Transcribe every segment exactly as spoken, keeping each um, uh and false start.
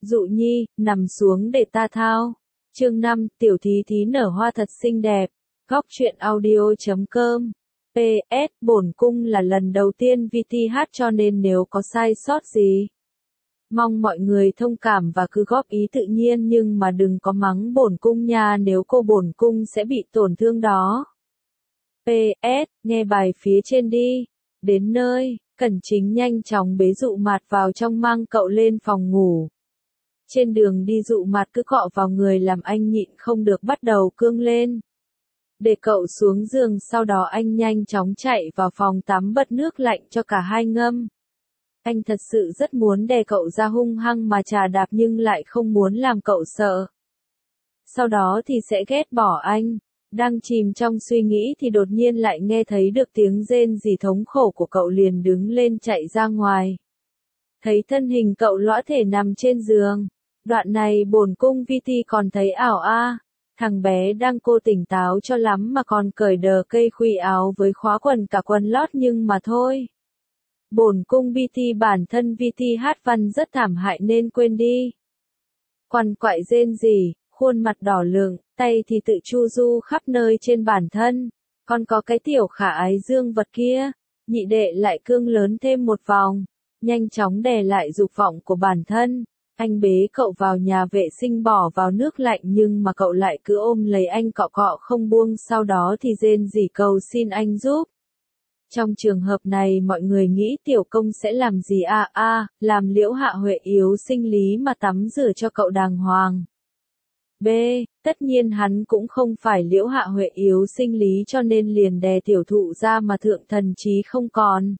Dụ nhi, nằm xuống để ta thao. Chương năm, tiểu thí thí nở hoa thật xinh đẹp. Góc truyện audio chấm com. pê ét, bổn cung là lần đầu tiên vê tê hát cho nên nếu có sai sót gì, mong mọi người thông cảm và cứ góp ý tự nhiên nhưng mà đừng có mắng bổn cung nha, nếu cô bổn cung sẽ bị tổn thương đó. pê ét, nghe bài phía trên đi. Đến nơi, Cẩn Chính nhanh chóng bế Dụ Mạt vào trong mang cậu lên phòng ngủ. Trên đường đi Dụ Mạt cứ cọ vào người làm anh nhịn không được bắt đầu cương lên. Để cậu xuống giường, sau đó anh nhanh chóng chạy vào phòng tắm bật nước lạnh cho cả hai ngâm. Anh thật sự rất muốn đè cậu ra hung hăng mà chà đạp nhưng lại không muốn làm cậu sợ. Sau đó thì sẽ ghét bỏ anh. Đang chìm trong suy nghĩ thì đột nhiên lại nghe thấy được tiếng rên rỉ thống khổ của cậu, liền đứng lên chạy ra ngoài. Thấy thân hình cậu lõa thể nằm trên giường. Đoạn này bổn cung vê tê còn thấy ảo a. Thằng bé đang cô tỉnh táo cho lắm mà còn cởi đờ cây khuy áo với khóa quần cả quần lót nhưng mà thôi. Bổn cung vê tê bản thân vê tê hát văn rất thảm hại nên quên đi. Quằn quại rên rỉ, khuôn mặt đỏ lựng, tay thì tự chu du khắp nơi trên bản thân. Còn có cái tiểu khả ái dương vật kia. Nhị đệ lại cương lớn thêm một vòng. Nhanh chóng đè lại dục vọng của bản thân. Anh bế cậu vào nhà vệ sinh bỏ vào nước lạnh nhưng mà cậu lại cứ ôm lấy anh cọ cọ không buông, sau đó thì rên rỉ cầu xin anh giúp. Trong trường hợp này mọi người nghĩ tiểu công sẽ làm gì à à, làm Liễu Hạ Huệ yếu sinh lý mà tắm rửa cho cậu đàng hoàng. B. Tất nhiên hắn cũng không phải Liễu Hạ Huệ yếu sinh lý cho nên liền đè tiểu thụ ra mà thượng thần trí không còn.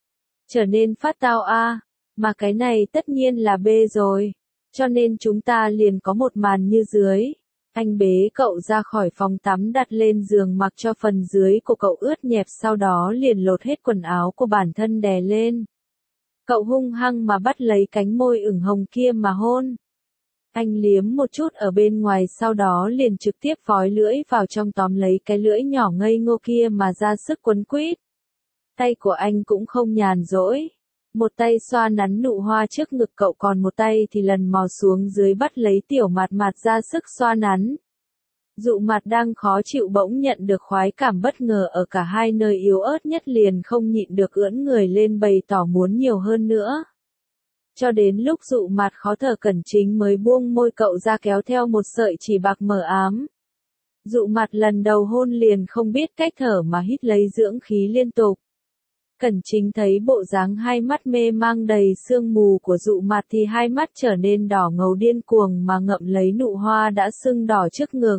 Trở nên phát tao a. Mà cái này tất nhiên là B rồi. Cho nên chúng ta liền có một màn như dưới. Anh bế cậu ra khỏi phòng tắm đặt lên giường mặc cho phần dưới của cậu ướt nhẹp, sau đó liền lột hết quần áo của bản thân đè lên. Cậu hung hăng mà bắt lấy cánh môi ửng hồng kia mà hôn. Anh liếm một chút ở bên ngoài sau đó liền trực tiếp vói lưỡi vào trong tóm lấy cái lưỡi nhỏ ngây ngô kia mà ra sức quấn quýt. Tay của anh cũng không nhàn rỗi. Một tay xoa nắn nụ hoa trước ngực cậu, còn một tay thì lần mò xuống dưới bắt lấy tiểu Mạt Mạt ra sức xoa nắn. Dụ Mạt đang khó chịu bỗng nhận được khoái cảm bất ngờ ở cả hai nơi yếu ớt nhất, liền không nhịn được ưỡn người lên bày tỏ muốn nhiều hơn nữa. Cho đến lúc Dụ Mạt khó thở, Cẩn Chính mới buông môi cậu ra kéo theo một sợi chỉ bạc mờ ám. Dụ Mạt lần đầu hôn liền không biết cách thở mà hít lấy dưỡng khí liên tục. Cẩn Chính thấy bộ dáng hai mắt mê mang đầy sương mù của Dụ Mạt thì hai mắt trở nên đỏ ngầu điên cuồng mà ngậm lấy nụ hoa đã sưng đỏ trước ngực.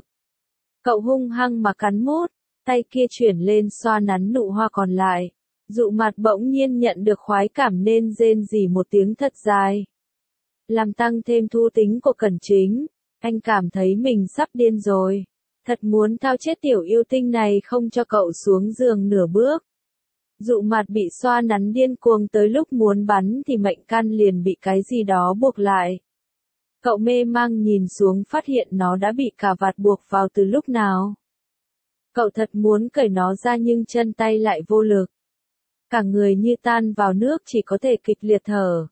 Cậu hung hăng mà cắn mút, tay kia chuyển lên xoa nắn nụ hoa còn lại. Dụ Mạt bỗng nhiên nhận được khoái cảm nên rên rỉ một tiếng thật dài. Làm tăng thêm thú tính của Cẩn Chính, anh cảm thấy mình sắp điên rồi. Thật muốn thao chết tiểu yêu tinh này không cho cậu xuống giường nửa bước. Dụ Mạt bị xoa nắn điên cuồng tới lúc muốn bắn thì mệnh căn liền bị cái gì đó buộc lại. Cậu mê mang nhìn xuống phát hiện nó đã bị cà vạt buộc vào từ lúc nào. Cậu thật muốn cởi nó ra nhưng chân tay lại vô lực. Cả người như tan vào nước, chỉ có thể kịch liệt thở.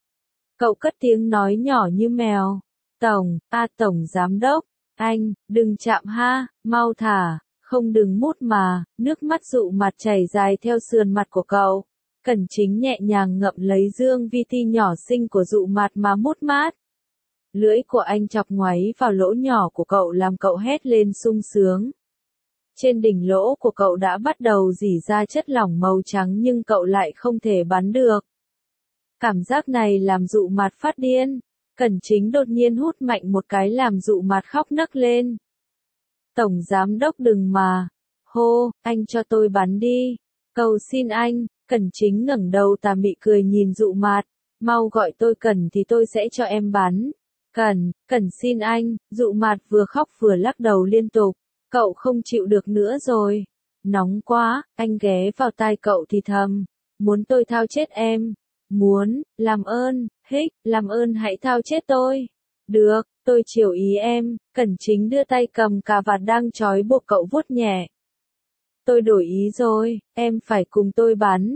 Cậu cất tiếng nói nhỏ như mèo. Tổng, a tổng giám đốc, anh, đừng chạm ha, mau thả. Không đừng mút mà, nước mắt Dụ Mạt chảy dài theo sườn mặt của cậu. Cẩn Chính nhẹ nhàng ngậm lấy dương vi ti nhỏ xinh của Dụ Mạt mà mút mát. Lưỡi của anh chọc ngoáy vào lỗ nhỏ của cậu làm cậu hét lên sung sướng. Trên đỉnh lỗ của cậu đã bắt đầu rỉ ra chất lỏng màu trắng nhưng cậu lại không thể bắn được. Cảm giác này làm Dụ Mạt phát điên. Cẩn Chính đột nhiên hút mạnh một cái làm Dụ Mạt khóc nấc lên. Tổng giám đốc đừng mà. Hô, anh cho tôi bắn đi. Cầu xin anh. Cẩn Chính ngẩng đầu tà mị cười nhìn Dụ Mạt. Mau gọi tôi Cẩn thì tôi sẽ cho em bắn. Cẩn, Cẩn xin anh. Dụ Mạt vừa khóc vừa lắc đầu liên tục. Cậu không chịu được nữa rồi. Nóng quá, anh ghé vào tai cậu thì thầm. Muốn tôi thao chết em. Muốn, làm ơn, hích, làm ơn hãy thao chết tôi. Được, tôi chiều ý em. Cẩn Chính đưa tay cầm cà vạt đang trói buộc cậu vuốt nhẹ. Tôi đổi ý rồi, em phải cùng tôi bắn.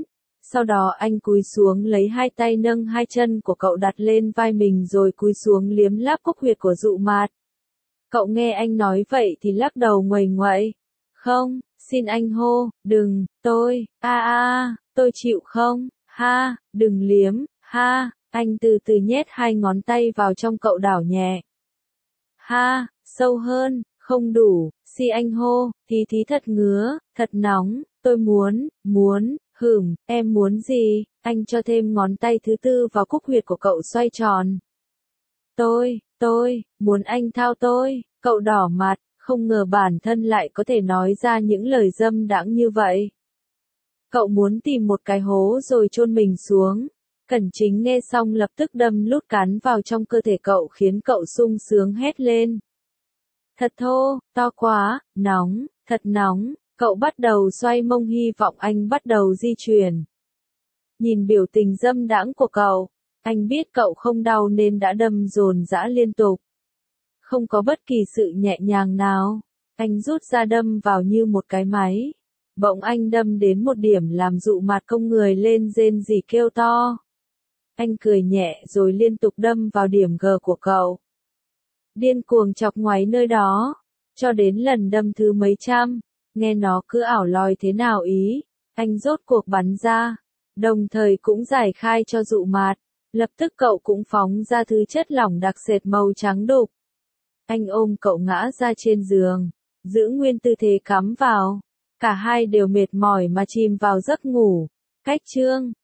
Sau đó anh cúi xuống lấy hai tay nâng hai chân của cậu đặt lên vai mình rồi cúi xuống liếm láp cúc huyệt của Dụ Mạt. Cậu nghe anh nói vậy thì lắc đầu nguầy nguậy. Không, xin anh hô, đừng, tôi, a a, tôi chịu không, ha, đừng liếm, ha, anh từ từ nhét hai ngón tay vào trong cậu đảo nhẹ. Ha, sâu hơn, không đủ, si anh hô, tí tí thật ngứa, thật nóng, tôi muốn, muốn, hửm, em muốn gì, anh cho thêm ngón tay thứ tư vào cúc huyệt của cậu xoay tròn. Tôi, tôi, muốn anh thao tôi, cậu đỏ mặt, không ngờ bản thân lại có thể nói ra những lời dâm đãng như vậy. Cậu muốn tìm một cái hố rồi chôn mình xuống. Cẩn Chính nghe xong lập tức đâm lút cắn vào trong cơ thể cậu khiến cậu sung sướng hét lên. Thật thô, to quá, nóng, thật nóng, cậu bắt đầu xoay mông hy vọng anh bắt đầu di chuyển. Nhìn biểu tình dâm đãng của cậu, anh biết cậu không đau nên đã đâm dồn dã liên tục. Không có bất kỳ sự nhẹ nhàng nào, anh rút ra đâm vào như một cái máy. Bỗng anh đâm đến một điểm làm Dụ Mạt cong người lên rên rỉ kêu to. Anh cười nhẹ rồi liên tục đâm vào điểm G của cậu. Điên cuồng chọc ngoáy nơi đó, cho đến lần đâm thứ mấy trăm, nghe nó cứ ảo lòi thế nào ý, anh rốt cuộc bắn ra, đồng thời cũng giải khai cho Dụ Mạt. Lập tức cậu cũng phóng ra thứ chất lỏng đặc sệt màu trắng đục. Anh ôm cậu ngã ra trên giường, giữ nguyên tư thế cắm vào. Cả hai đều mệt mỏi mà chìm vào giấc ngủ. Cách chương